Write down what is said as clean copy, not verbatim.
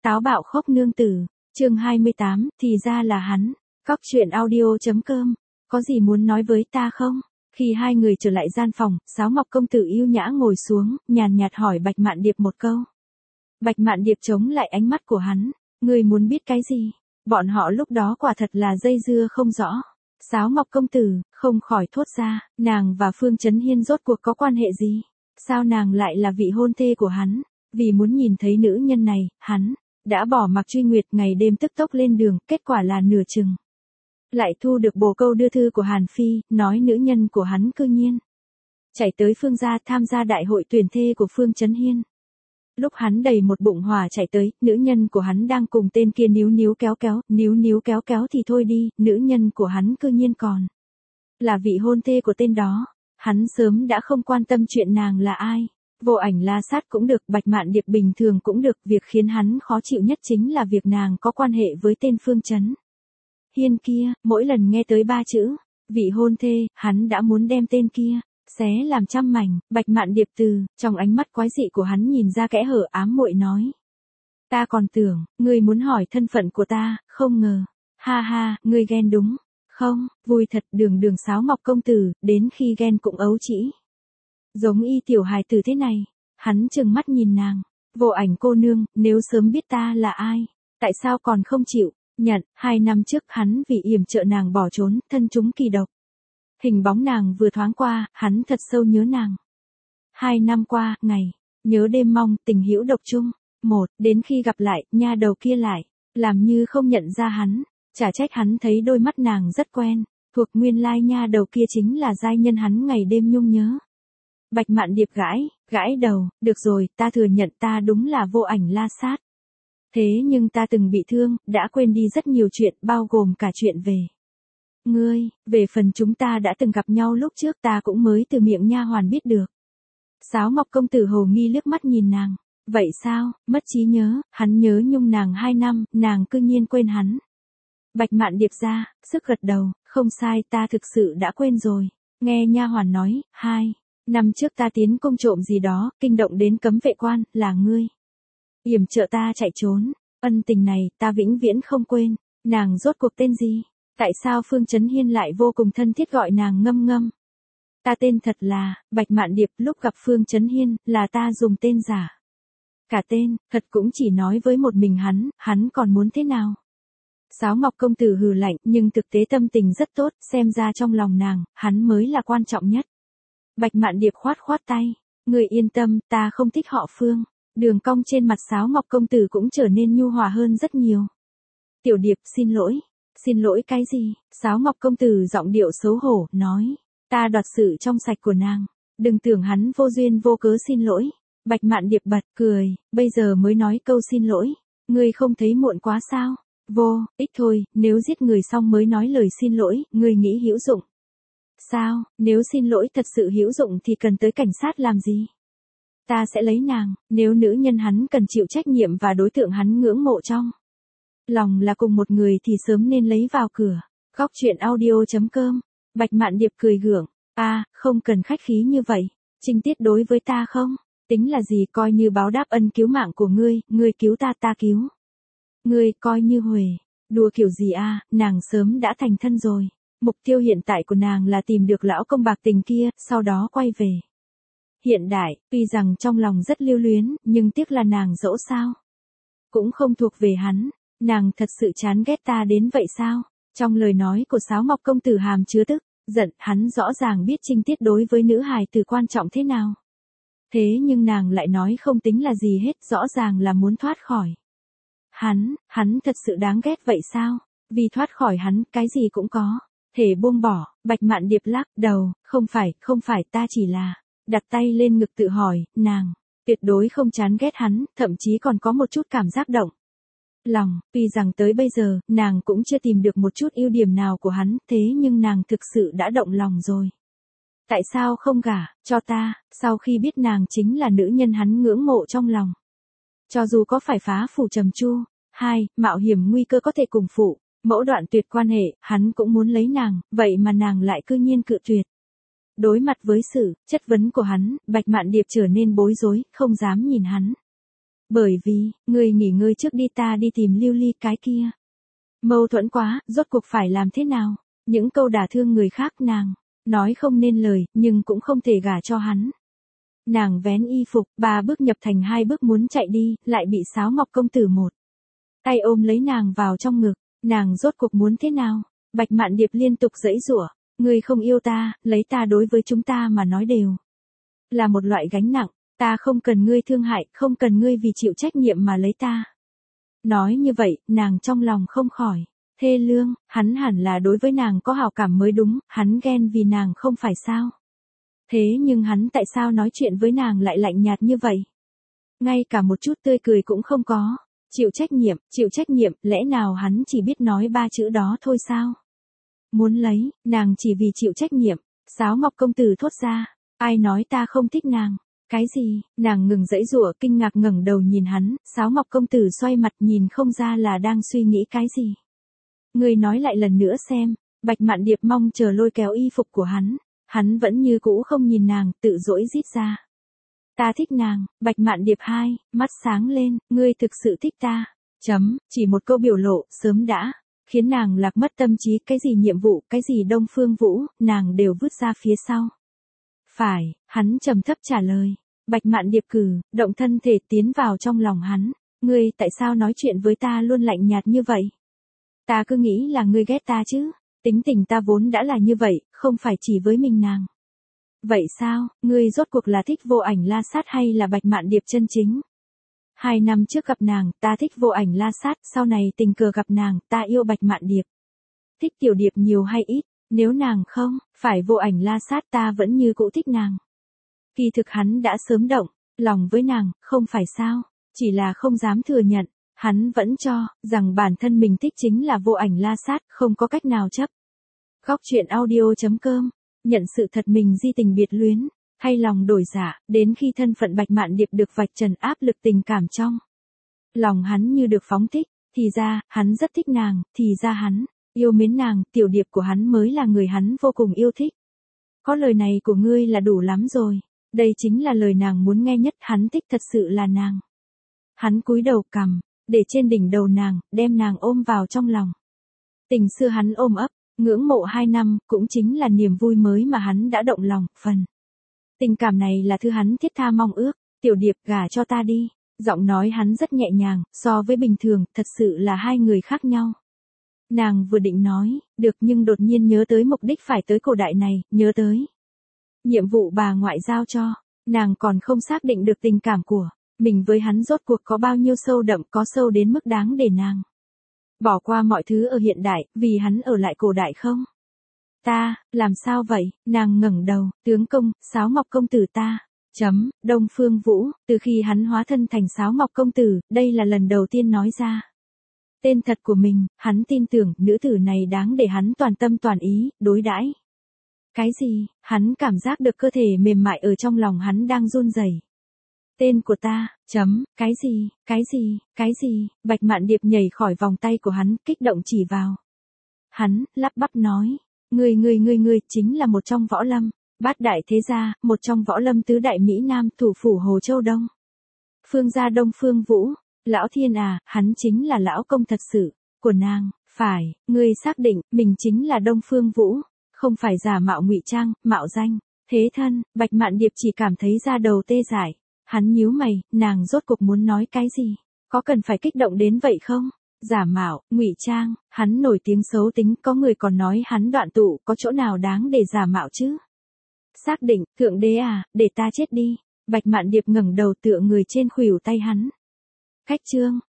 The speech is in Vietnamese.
Táo bạo khóc nương tử, chương 28, thì ra là hắn. Cóc truyện audio.com, có gì muốn nói với ta không? Khi hai người trở lại gian phòng, Sáo Ngọc công tử yêu nhã ngồi xuống, nhàn nhạt hỏi Bạch Mạn Điệp một câu. Bạch Mạn Điệp chống lại ánh mắt của hắn, ngươi muốn biết cái gì? Bọn họ lúc đó quả thật là dây dưa không rõ. Sáo Ngọc công tử không khỏi thốt ra, nàng và Phương Chấn Hiên rốt cuộc có quan hệ gì? Sao nàng lại là vị hôn thê của hắn? Vì muốn nhìn thấy nữ nhân này, hắn đã bỏ mặc Truy Nguyệt ngày đêm tức tốc lên đường, kết quả là nửa chừng lại thu được bồ câu đưa thư của Hàn Phi, nói nữ nhân của hắn cư nhiên chạy tới Phương gia tham gia đại hội tuyển thê của Phương Chấn Hiên. Lúc hắn đầy một bụng hỏa chạy tới, nữ nhân của hắn đang cùng tên kia níu níu kéo kéo thì thôi đi, nữ nhân của hắn cư nhiên còn là vị hôn thê của tên đó. Hắn sớm đã không quan tâm chuyện nàng là ai. Vô Ảnh La Sát cũng được, Bạch Mạn Điệp bình thường cũng được, việc khiến hắn khó chịu nhất chính là việc nàng có quan hệ với tên Phương Chấn Hiên kia, mỗi lần nghe tới ba chữ vị hôn thê, hắn đã muốn đem tên kia xé làm trăm mảnh. Bạch Mạn Điệp trong ánh mắt quái dị của hắn nhìn ra kẽ hở, ám muội nói: ta còn tưởng ngươi muốn hỏi thân phận của ta, không ngờ, ha ha, ngươi ghen đúng không? Vui thật. Đường Sáo Ngọc công tử đến khi ghen cũng ấu trĩ, giống y tiểu hài tử thế này. Hắn trừng mắt nhìn nàng, Vô Ảnh cô nương, nếu sớm biết ta là ai, tại sao còn không chịu nhận? 2 năm trước hắn vì yểm trợ nàng bỏ trốn, thân chúng kỳ độc. Hình bóng nàng vừa thoáng qua, hắn thật sâu nhớ nàng. 2 năm qua, ngày nhớ đêm mong, tình hữu độc chung. Đến khi gặp lại, nha đầu kia lại làm như không nhận ra hắn. Chả trách hắn thấy đôi mắt nàng rất quen, thuộc nguyên lai nha đầu kia chính là giai nhân hắn ngày đêm nhung nhớ. Bạch Mạn Điệp gãi đầu, được rồi, ta thừa nhận ta đúng là Vô Ảnh La Sát. Thế nhưng ta từng bị thương, đã quên đi rất nhiều chuyện, bao gồm cả chuyện về ngươi. Về phần chúng ta đã từng gặp nhau lúc trước, ta cũng mới từ miệng nha hoàn biết được. Sáo Ngọc công tử hồ nghi liếc mắt nhìn nàng. Vậy sao, mất trí nhớ? Hắn nhớ nhung nàng 2 năm, nàng cư nhiên quên hắn. Bạch Mạn Điệp ra sức gật đầu, không sai, ta thực sự đã quên rồi. Nghe nha hoàn nói, 2 năm trước ta tiến công trộm gì đó, kinh động đến cấm vệ quan, là ngươi yểm trợ ta chạy trốn. Ân tình này, ta vĩnh viễn không quên. Nàng rốt cuộc tên gì? Tại sao Phương Chấn Hiên lại vô cùng thân thiết gọi nàng Ngâm Ngâm? Ta tên thật là Bạch Mạn Điệp, lúc gặp Phương Chấn Hiên, là ta dùng tên giả. Cả tên, thật cũng chỉ nói với một mình hắn còn muốn thế nào? Sáo Ngọc công tử hừ lạnh, nhưng thực tế tâm tình rất tốt, xem ra trong lòng nàng, hắn mới là quan trọng nhất. Bạch Mạn Điệp khoát tay, người yên tâm, ta không thích họ Phương. Đường cong trên mặt Sáo Ngọc công tử cũng trở nên nhu hòa hơn rất nhiều. Tiểu Điệp, xin lỗi. Xin lỗi cái gì? Sáo Ngọc công tử giọng điệu xấu hổ, nói, ta đoạt sự trong sạch của nàng. Đừng tưởng hắn vô duyên vô cớ xin lỗi. Bạch Mạn Điệp bật cười, bây giờ mới nói câu xin lỗi. Ngươi không thấy muộn quá sao? Vô ích thôi, nếu giết người xong mới nói lời xin lỗi, ngươi nghĩ hữu dụng sao? Nếu xin lỗi thật sự hữu dụng thì cần tới cảnh sát làm gì? Ta sẽ lấy nàng, nếu nữ nhân hắn cần chịu trách nhiệm và đối tượng hắn ngưỡng mộ trong lòng là cùng một người thì sớm nên lấy vào cửa. Góc truyện audio.com. Bạch Mạn Điệp cười gượng, không cần khách khí như vậy. Trinh tiết đối với ta không tính là gì, coi như báo đáp ân cứu mạng của ngươi, ngươi cứu ta, ta cứu ngươi, coi như huề. Đùa kiểu gì nàng sớm đã thành thân rồi. Mục tiêu hiện tại của nàng là tìm được lão công bạc tình kia, sau đó quay về hiện đại. Tuy rằng trong lòng rất lưu luyến, nhưng tiếc là nàng dẫu sao cũng không thuộc về hắn. Nàng thật sự chán ghét ta đến vậy sao? Trong lời nói của Sáo Ngọc công tử hàm chứa tức giận, hắn rõ ràng biết trinh tiết đối với nữ hài tử quan trọng thế nào. Thế nhưng nàng lại nói không tính là gì hết, rõ ràng là muốn thoát khỏi hắn thật sự đáng ghét vậy sao? Vì thoát khỏi hắn, cái gì cũng có thể buông bỏ. Bạch Mạn Điệp lắc đầu, không phải, ta chỉ là đặt tay lên ngực tự hỏi, nàng tuyệt đối không chán ghét hắn, thậm chí còn có một chút cảm giác động lòng. Tuy rằng tới bây giờ, nàng cũng chưa tìm được một chút ưu điểm nào của hắn, thế nhưng nàng thực sự đã động lòng rồi. Tại sao không gả cho ta, sau khi biết nàng chính là nữ nhân hắn ngưỡng mộ trong lòng? Cho dù có phải phá phủ trầm chu, mạo hiểm nguy cơ có thể cùng phụ mẫu đoạn tuyệt quan hệ, hắn cũng muốn lấy nàng, vậy mà nàng lại cư nhiên cự tuyệt. Đối mặt với sự chất vấn của hắn, Bạch Mạn Điệp trở nên bối rối, không dám nhìn hắn. Bởi vì, ngươi nghỉ ngơi trước đi, ta đi tìm Lưu Ly cái kia. Mâu thuẫn quá, rốt cuộc phải làm thế nào? Những câu đả thương người khác nàng, nói không nên lời, nhưng cũng không thể gả cho hắn. Nàng vén y phục, 3 bước nhập thành 2 bước muốn chạy đi, lại bị Sáo Ngọc công tử một tay ôm lấy nàng vào trong ngực, nàng rốt cuộc muốn thế nào? Bạch Mạn Điệp liên tục giãy giụa, ngươi không yêu ta, lấy ta đối với chúng ta mà nói đều là một loại gánh nặng, ta không cần ngươi thương hại, không cần ngươi vì chịu trách nhiệm mà lấy ta. Nói như vậy, nàng trong lòng không khỏi thê lương, hắn hẳn là đối với nàng có hảo cảm mới đúng, hắn ghen vì nàng không phải sao? Thế nhưng hắn tại sao nói chuyện với nàng lại lạnh nhạt như vậy? Ngay cả một chút tươi cười cũng không có. Chịu trách nhiệm, lẽ nào hắn chỉ biết nói 3 chữ đó thôi sao? Muốn lấy, nàng chỉ vì chịu trách nhiệm. Sáo Ngọc công tử thốt ra, ai nói ta không thích nàng? Cái gì? Nàng ngừng giãy giụa, kinh ngạc ngẩng đầu nhìn hắn, Sáo Ngọc công tử xoay mặt nhìn không ra là đang suy nghĩ cái gì. Ngươi nói lại lần nữa xem. Bạch Mạn Điệp mong chờ lôi kéo y phục của hắn vẫn như cũ không nhìn nàng, tự dỗi rít ra. Ta thích nàng. Bạch Mạn Điệp mắt sáng lên, ngươi thực sự thích ta. Chỉ một câu biểu lộ, sớm đã khiến nàng lạc mất tâm trí, cái gì nhiệm vụ, cái gì Đông Phương Vũ, nàng đều vứt ra phía sau. Phải, hắn trầm thấp trả lời. Bạch Mạn Điệp động thân thể tiến vào trong lòng hắn. Ngươi tại sao nói chuyện với ta luôn lạnh nhạt như vậy? Ta cứ nghĩ là ngươi ghét ta chứ. Tính tình ta vốn đã là như vậy, không phải chỉ với mình nàng. Vậy sao, ngươi rốt cuộc là thích Vô Ảnh La Sát hay là Bạch Mạn Điệp chân chính? 2 năm trước gặp nàng, ta thích Vô Ảnh La Sát, sau này tình cờ gặp nàng, ta yêu Bạch Mạn Điệp. Thích Tiểu Điệp nhiều hay ít, nếu nàng không phải Vô Ảnh La Sát ta vẫn như cũ thích nàng. Kỳ thực hắn đã sớm động lòng với nàng, không phải sao, chỉ là không dám thừa nhận, hắn vẫn cho rằng bản thân mình thích chính là Vô Ảnh La Sát, không có cách nào chấp. Góc truyện audio.com, nhận sự thật mình di tình biệt luyến, thay lòng đổi dạ, đến khi thân phận Bạch Mạn Điệp được vạch trần, áp lực tình cảm trong lòng hắn như được phóng thích, thì ra, hắn rất thích nàng, thì ra hắn yêu mến nàng, Tiểu Điệp của hắn mới là người hắn vô cùng yêu thích. Có lời này của ngươi là đủ lắm rồi, đây chính là lời nàng muốn nghe nhất, hắn thích thật sự là nàng. Hắn cúi đầu cằm, để trên đỉnh đầu nàng, đem nàng ôm vào trong lòng. Tình xưa hắn ôm ấp, ngưỡng mộ 2 năm, cũng chính là niềm vui mới mà hắn đã động lòng, phần. Tình cảm này là thứ hắn thiết tha mong ước, Tiểu Điệp gả cho ta đi. Giọng nói hắn rất nhẹ nhàng, so với bình thường, thật sự là 2 người khác nhau. Nàng vừa định nói, được, nhưng đột nhiên nhớ tới mục đích phải tới cổ đại này, nhớ tới nhiệm vụ bà ngoại giao cho, nàng còn không xác định được tình cảm của mình với hắn rốt cuộc có bao nhiêu sâu đậm, có sâu đến mức đáng để nàng bỏ qua mọi thứ ở hiện đại, vì hắn ở lại cổ đại không? Ta, làm sao vậy? Nàng ngẩng đầu, tướng công, Sáo Ngọc công tử ta. Đông Phương Vũ, từ khi hắn hóa thân thành Sáo Ngọc công tử, đây là lần đầu tiên nói ra tên thật của mình, hắn tin tưởng nữ tử này đáng để hắn toàn tâm toàn ý đối đãi. Cái gì? Hắn cảm giác được cơ thể mềm mại ở trong lòng hắn đang run rẩy. Tên của ta, cái gì? Bạch Mạn Điệp nhảy khỏi vòng tay của hắn, kích động chỉ vào hắn, lắp bắp nói, ngươi chính là một trong võ lâm bát đại thế gia, một trong võ lâm tứ đại Mỹ Nam, thủ phủ Hồ Châu Đông Phương gia Đông Phương Vũ. Lão thiên à, hắn chính là lão công thật sự của nàng. Phải, ngươi xác định mình chính là Đông Phương Vũ, không phải giả mạo ngụy trang, mạo danh thế thân. Bạch Mạn Điệp chỉ cảm thấy da đầu tê dại. Hắn nhíu mày, nàng rốt cuộc muốn nói cái gì? Có cần phải kích động đến vậy không? Giả mạo, ngụy trang, hắn nổi tiếng xấu tính, có người còn nói hắn đoạn tụ, có chỗ nào đáng để giả mạo chứ? Xác định, thượng đế à, để ta chết đi. Bạch Mạn Điệp ngẩng đầu tựa người trên khuỷu tay hắn. Cách chương